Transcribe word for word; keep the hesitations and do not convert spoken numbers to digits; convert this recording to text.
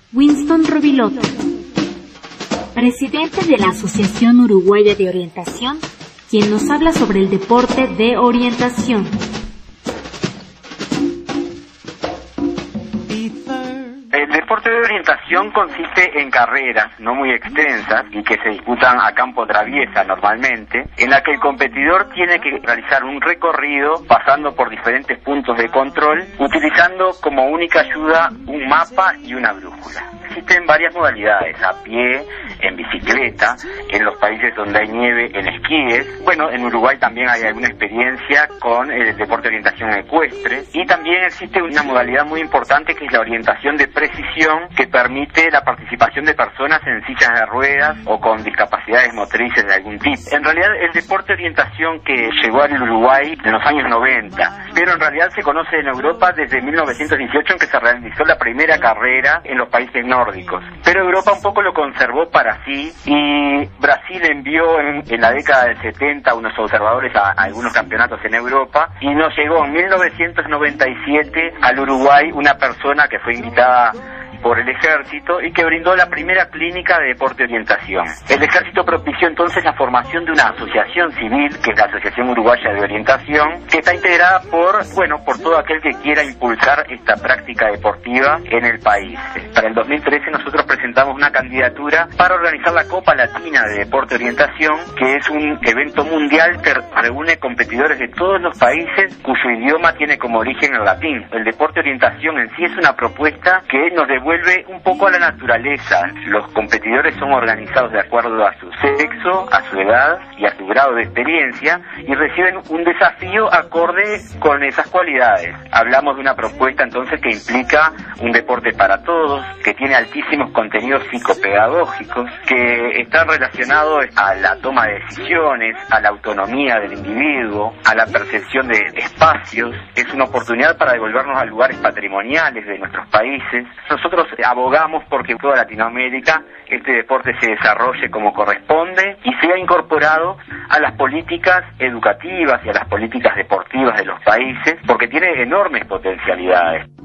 Winston Roviloto, presidente de la Asociación Uruguaya de Orientación, quien nos habla sobre el deporte de orientación. El deporte de orientación consiste en carreras no muy extensas y que se disputan a campo traviesa normalmente, en la que el competidor tiene que realizar un recorrido pasando por diferentes puntos de control, utilizando como única ayuda un mapa y una brújula. Existen varias modalidades: a pie, en bicicleta, en los países donde hay nieve, en esquíes. Bueno, en Uruguay también hay alguna experiencia con el deporte de orientación ecuestre, y también existe una modalidad muy importante que es la orientación de precisión, que permite la participación de personas en sillas de ruedas o con discapacidades motrices de algún tipo. En realidad el deporte de orientación que llegó al Uruguay en los años noventa, pero en realidad se conoce en Europa desde mil novecientos dieciocho, en que se realizó la primera carrera en los países nórdicos. Pero Europa un poco lo conservó para sí, y Brasil envió en, en la década del setenta unos observadores a, a algunos campeonatos en Europa, y nos llegó en mil novecientos noventa y siete al Uruguay una persona que fue invitada por el ejército y que brindó la primera clínica de deporte de orientación. El ejército propició entonces la formación de una asociación civil, que es la Asociación Uruguaya de Orientación, que está integrada por, bueno, por todo aquel que quiera impulsar esta práctica deportiva en el país. Para el dos mil trece nosotros presentamos una candidatura para organizar la Copa Latina de Deporte de Orientación, que es un evento mundial que reúne competidores de todos los países cuyo idioma tiene como origen el latín. El deporte de orientación en sí es una propuesta que nos devuelve vuelve un poco a la naturaleza. Los competidores son organizados de acuerdo a su sexo, a su edad y a su grado de experiencia, y reciben un desafío acorde con esas cualidades. Hablamos de una propuesta entonces que implica un deporte para todos, que tiene altísimos contenidos psicopedagógicos, que están relacionados a la toma de decisiones, a la autonomía del individuo, a la percepción de espacios. Es una oportunidad para devolvernos a lugares patrimoniales de nuestros países. Nosotros abogamos porque en toda Latinoamérica este deporte se desarrolle como corresponde y sea incorporado a las políticas educativas y a las políticas deportivas de los países, porque tiene enormes potencialidades.